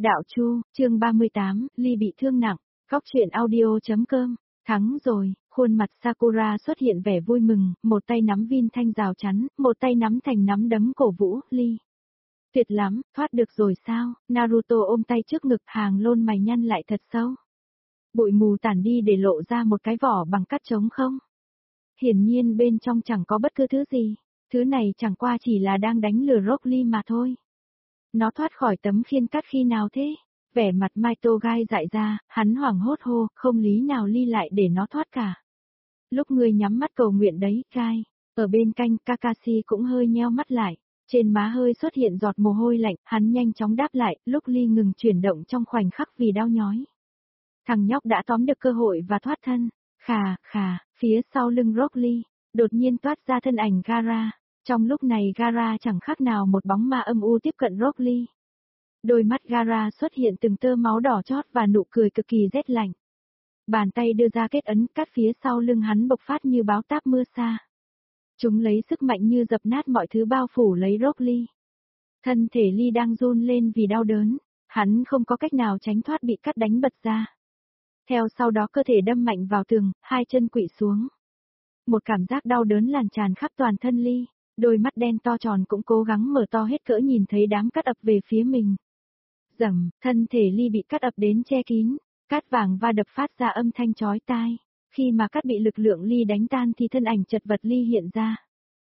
Đạo Chu, chương 38, Ly bị thương nặng, góc truyện audio.com, thắng rồi, khuôn mặt Sakura xuất hiện vẻ vui mừng, một tay nắm viên thanh rào chắn, một tay nắm thành nắm đấm cổ vũ, Ly. Tuyệt lắm, thoát được rồi sao, Naruto ôm tay trước ngực hàng lôn mày nhăn lại thật sâu. Bụi mù tản đi để lộ ra một cái vỏ bằng cắt trống không. Hiển nhiên bên trong chẳng có bất cứ thứ gì, thứ này chẳng qua chỉ là đang đánh lừa Rock Lee mà thôi. Nó thoát khỏi tấm khiên cắt khi nào thế? Vẻ mặt Maito gai dại ra, hắn hoảng hốt hô, không lý nào Ly lại để nó thoát cả. Lúc ngươi nhắm mắt cầu nguyện đấy, gai. Ở bên cạnh Kakashi cũng hơi nheo mắt lại, trên má hơi xuất hiện giọt mồ hôi lạnh, hắn nhanh chóng đáp lại, lúc Ly ngừng chuyển động trong khoảnh khắc vì đau nhói. Thằng nhóc đã tóm được cơ hội và thoát thân. Khà, phía sau lưng Rock Lee, đột nhiên toát ra thân ảnh Gaara. Trong lúc này Gaara chẳng khác nào một bóng ma âm u tiếp cận Rock Lee. Đôi mắt Gaara xuất hiện từng tơ máu đỏ chót và nụ cười cực kỳ rét lạnh. Bàn tay đưa ra kết ấn cắt phía sau lưng hắn bộc phát như báo táp mưa sa. Chúng lấy sức mạnh như dập nát mọi thứ bao phủ lấy Rock Lee. Thân thể Lee đang run lên vì đau đớn, hắn không có cách nào tránh thoát bị cắt đánh bật ra. Theo sau đó cơ thể đâm mạnh vào tường, hai chân quỵ xuống. Một cảm giác đau đớn lan tràn khắp toàn thân Lee, đôi mắt đen to tròn cũng cố gắng mở to hết cỡ nhìn thấy đám cát ập về phía mình. Rầm, thân thể Lee bị cát ập đến che kín, cát vàng va đập phát ra âm thanh chói tai. Khi mà cát bị lực lượng Lee đánh tan thì thân ảnh chật vật Lee hiện ra.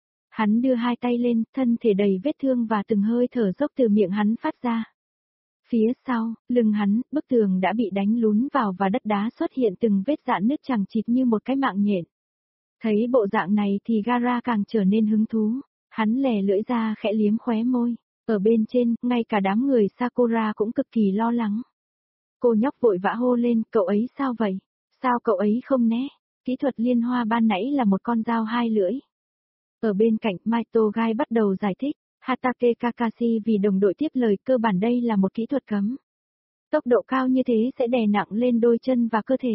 Hắn đưa hai tay lên, thân thể đầy vết thương và từng hơi thở dốc từ miệng hắn phát ra. Phía sau, lưng hắn, bức tường đã bị đánh lún vào và đất đá xuất hiện từng vết rạn nứt chằng chịt như một cái mạng nhện. Thấy bộ dạng này thì Gaara càng trở nên hứng thú, hắn lè lưỡi ra khẽ liếm khóe môi. Ở bên trên, ngay cả đám người Sakura cũng cực kỳ lo lắng. Cô nhóc vội vã hô lên, cậu ấy sao vậy? Sao cậu ấy không né? Kỹ thuật liên hoa ban nãy là một con dao hai lưỡi. Ở bên cạnh Maito Gai bắt đầu giải thích, Hatake Kakashi vì đồng đội tiếp lời cơ bản đây là một kỹ thuật cấm. Tốc độ cao như thế sẽ đè nặng lên đôi chân và cơ thể.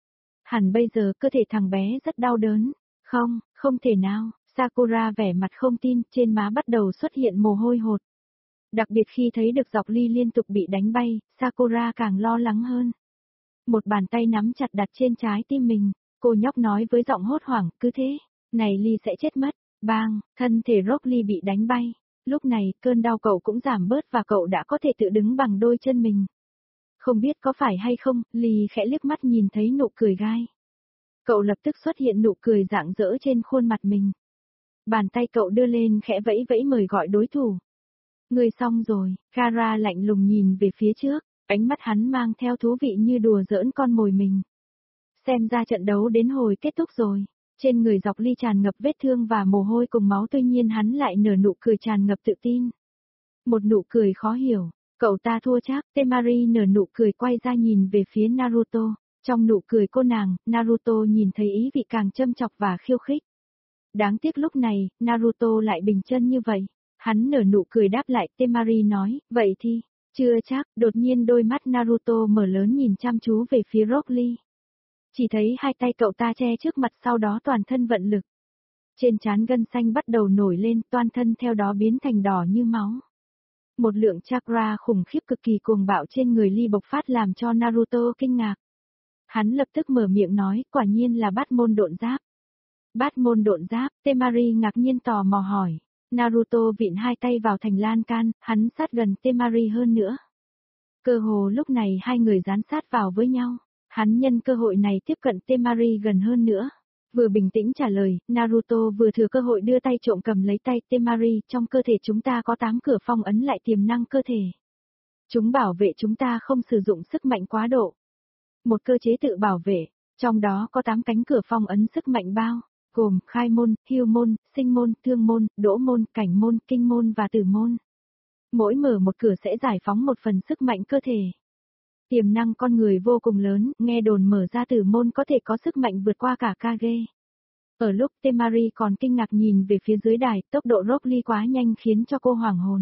Hẳn bây giờ cơ thể thằng bé rất đau đớn. Không thể nào, Sakura vẻ mặt không tin, trên má bắt đầu xuất hiện mồ hôi hột. Đặc biệt khi thấy được dọc Lee liên tục bị đánh bay, Sakura càng lo lắng hơn. Một bàn tay nắm chặt đặt trên trái tim mình, cô nhóc nói với giọng hốt hoảng, cứ thế, này Lee sẽ chết mất. Bang, thân thể Rock Lee bị đánh bay. Lúc này, cơn đau cậu cũng giảm bớt và cậu đã có thể tự đứng bằng đôi chân mình. Không biết có phải hay không, Lee khẽ liếc mắt nhìn thấy nụ cười gai. Cậu lập tức xuất hiện nụ cười rạng rỡ trên khuôn mặt mình. Bàn tay cậu đưa lên khẽ vẫy vẫy mời gọi đối thủ. Người xong rồi, Gaara lạnh lùng nhìn về phía trước, ánh mắt hắn mang theo thú vị như đùa giỡn con mồi mình. Xem ra trận đấu đến hồi kết thúc rồi. Trên người dọc Lee tràn ngập vết thương và mồ hôi cùng máu, tuy nhiên hắn lại nở nụ cười tràn ngập tự tin. Một nụ cười khó hiểu, cậu ta thua chắc, Temari nở nụ cười quay ra nhìn về phía Naruto. Trong nụ cười cô nàng, Naruto nhìn thấy ý vị càng châm chọc và khiêu khích. Đáng tiếc lúc này, Naruto lại bình chân như vậy. Hắn nở nụ cười đáp lại, Temari nói, vậy thì, chưa chắc, đột nhiên đôi mắt Naruto mở lớn nhìn chăm chú về phía Rock Lee. Chỉ thấy hai tay cậu ta che trước mặt, sau đó toàn thân vận lực. Trên trán gân xanh bắt đầu nổi lên, toàn thân theo đó biến thành đỏ như máu. Một lượng chakra khủng khiếp cực kỳ cuồng bạo trên người Lee bộc phát làm cho Naruto kinh ngạc. Hắn lập tức mở miệng nói, quả nhiên là bát môn độn giáp. Bát môn độn giáp, Temari ngạc nhiên tò mò hỏi. Naruto vịn hai tay vào thành lan can, hắn sát gần Temari hơn nữa. Cơ hồ lúc này hai người dán sát vào với nhau. Hắn nhân cơ hội này tiếp cận Temari gần hơn nữa. Vừa bình tĩnh trả lời, Naruto vừa thừa cơ hội đưa tay trộm cầm lấy tay Temari, trong cơ thể chúng ta có 8 cửa phong ấn lại tiềm năng cơ thể. Chúng bảo vệ chúng ta không sử dụng sức mạnh quá độ. Một cơ chế tự bảo vệ, trong đó có 8 cánh cửa phong ấn sức mạnh bao, gồm khai môn, hưu môn, sinh môn, thương môn, đỗ môn, cảnh môn, kinh môn và tử môn. Mỗi mở một cửa sẽ giải phóng một phần sức mạnh cơ thể. Tiềm năng con người vô cùng lớn, nghe đồn mở ra tử môn có thể có sức mạnh vượt qua cả Kage. Ở lúc Temari còn kinh ngạc nhìn về phía dưới đài, tốc độ Rock Lee quá nhanh khiến cho cô hoảng hồn.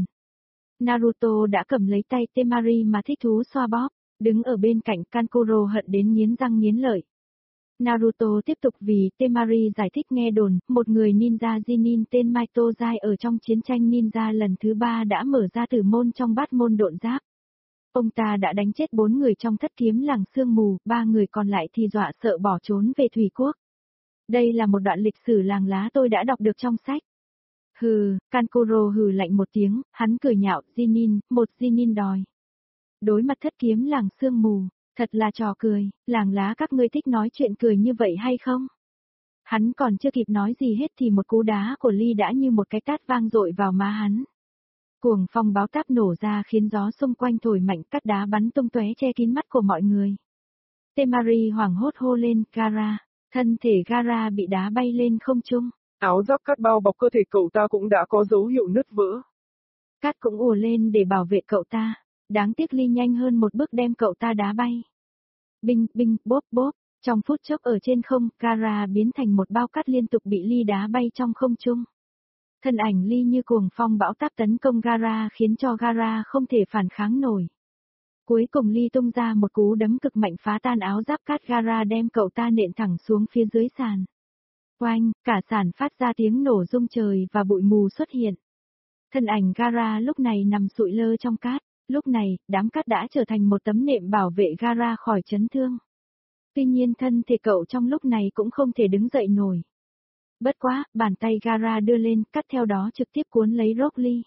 Naruto đã cầm lấy tay Temari mà thích thú xoa bóp, đứng ở bên cạnh Kankuro hận đến nghiến răng nghiến lợi. Naruto tiếp tục vì Temari giải thích nghe đồn, một người ninja Jinin tên Maito Zai ở trong chiến tranh ninja lần thứ 3 đã mở ra tử môn trong bát môn độn giáp. Ông ta đã đánh chết 4 người trong thất kiếm làng sương mù, 3 người còn lại thì dọa sợ bỏ trốn về Thủy Quốc. Đây là một đoạn lịch sử làng lá tôi đã đọc được trong sách. Hừ, Kankuro hừ lạnh một tiếng, hắn cười nhạo, Jinin, một Jinin đòi. Đối mặt thất kiếm làng sương mù, thật là trò cười, làng lá các ngươi thích nói chuyện cười như vậy hay không? Hắn còn chưa kịp nói gì hết thì một cú đá của Ly đã như một cái tát vang dội vào má hắn. Cuồng phong báo táp nổ ra khiến gió xung quanh thổi mạnh, cát đá bắn tung tóe che kín mắt của mọi người. Temari hoảng hốt hô lên, Gara, thân thể Gara bị đá bay lên không trung. Áo giáp cát bao bọc cơ thể cậu ta cũng đã có dấu hiệu nứt vỡ. Cát cũng ùa lên để bảo vệ cậu ta, đáng tiếc Ly nhanh hơn một bước đem cậu ta đá bay. Binh, binh, bốp, bốp, trong phút chốc ở trên không, Gara biến thành một bao cát liên tục bị Ly đá bay trong không trung. Thân ảnh Ly như cuồng phong bão táp tấn công Gara khiến cho Gara không thể phản kháng nổi. Cuối cùng Ly tung ra một cú đấm cực mạnh phá tan áo giáp cát Gara đem cậu ta nện thẳng xuống phía dưới sàn. Oanh, cả sàn phát ra tiếng nổ rung trời và bụi mù xuất hiện. Thân ảnh Gara lúc này nằm sụi lơ trong cát, lúc này, đám cát đã trở thành một tấm nệm bảo vệ Gara khỏi chấn thương. Tuy nhiên thân thể cậu trong lúc này cũng không thể đứng dậy nổi. Bất quá, bàn tay Gara đưa lên, cắt theo đó trực tiếp cuốn lấy Rock Lee.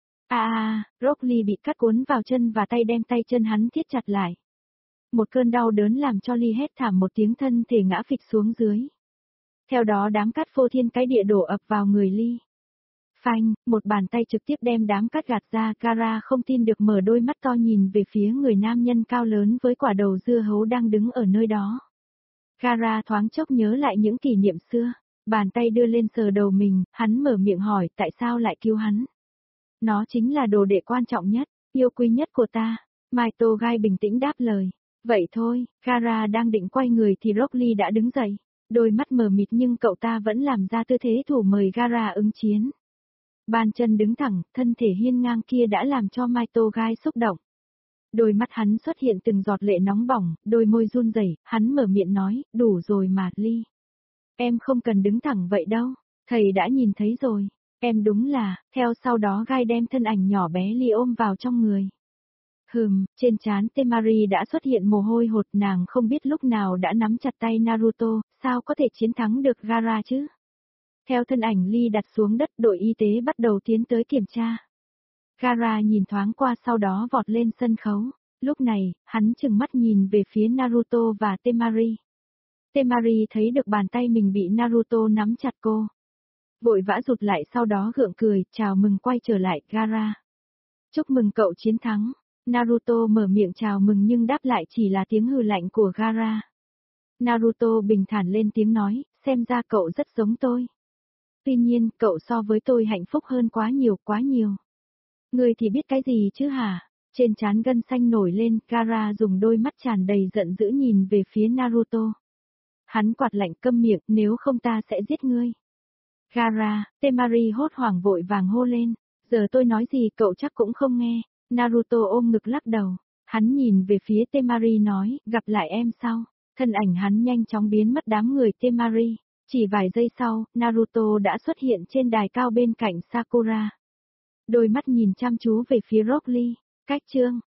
Rock Lee bị cắt cuốn vào chân và tay đem tay chân hắn thiết chặt lại. Một cơn đau đớn làm cho Lee hét thảm một tiếng, thân thể ngã phịch xuống dưới. Theo đó đám cát phô thiên cái địa đổ ập vào người Lee. Phanh, một bàn tay trực tiếp đem đám cát gạt ra, Gara không tin được mở đôi mắt to nhìn về phía người nam nhân cao lớn với quả đầu dưa hấu đang đứng ở nơi đó. Gara thoáng chốc nhớ lại những kỷ niệm xưa, bàn tay đưa lên sờ đầu mình, hắn mở miệng hỏi tại sao lại cứu hắn. Nó chính là đồ đệ quan trọng nhất, yêu quý nhất của ta. Maito Gai bình tĩnh đáp lời. Vậy thôi, Gara đang định quay người thì Rock Lee đã đứng dậy. Đôi mắt mờ mịt nhưng cậu ta vẫn làm ra tư thế thủ mời Gara ứng chiến. Bàn chân đứng thẳng, thân thể hiên ngang kia đã làm cho Maito Gai xúc động. Đôi mắt hắn xuất hiện từng giọt lệ nóng bỏng, đôi môi run rẩy, hắn mở miệng nói, đủ rồi mà Lee. Em không cần đứng thẳng vậy đâu, thầy đã nhìn thấy rồi. Em đúng là, theo sau đó Gai đem thân ảnh nhỏ bé Lee ôm vào trong người. Trên trán Temari đã xuất hiện mồ hôi hột, nàng không biết lúc nào đã nắm chặt tay Naruto, sao có thể chiến thắng được Gara chứ? Theo thân ảnh Lee đặt xuống đất, đội y tế bắt đầu tiến tới kiểm tra. Gara nhìn thoáng qua sau đó vọt lên sân khấu, lúc này, hắn chừng mắt nhìn về phía Naruto và Temari. Temari thấy được bàn tay mình bị Naruto nắm chặt cô. Vội vã rụt lại sau đó gượng cười, chào mừng quay trở lại, Gara. Chúc mừng cậu chiến thắng. Naruto mở miệng chào mừng nhưng đáp lại chỉ là tiếng hừ lạnh của Gara. Naruto bình thản lên tiếng nói, xem ra cậu rất giống tôi. Tuy nhiên, cậu so với tôi hạnh phúc hơn quá nhiều, quá nhiều. Ngươi thì biết cái gì chứ hả? Trên trán gân xanh nổi lên, Gara dùng đôi mắt tràn đầy giận dữ nhìn về phía Naruto. Hắn quạt lạnh, câm miệng, nếu không ta sẽ giết ngươi. Gara, Temari hốt hoảng vội vàng hô lên, giờ tôi nói gì cậu chắc cũng không nghe. Naruto ôm ngực lắc đầu, hắn nhìn về phía Temari nói, gặp lại em sau. Thân ảnh hắn nhanh chóng biến mất đám người Temari. Chỉ vài giây sau, Naruto đã xuất hiện trên đài cao bên cạnh Sakura. Đôi mắt nhìn chăm chú về phía Rock Lee. Cách chương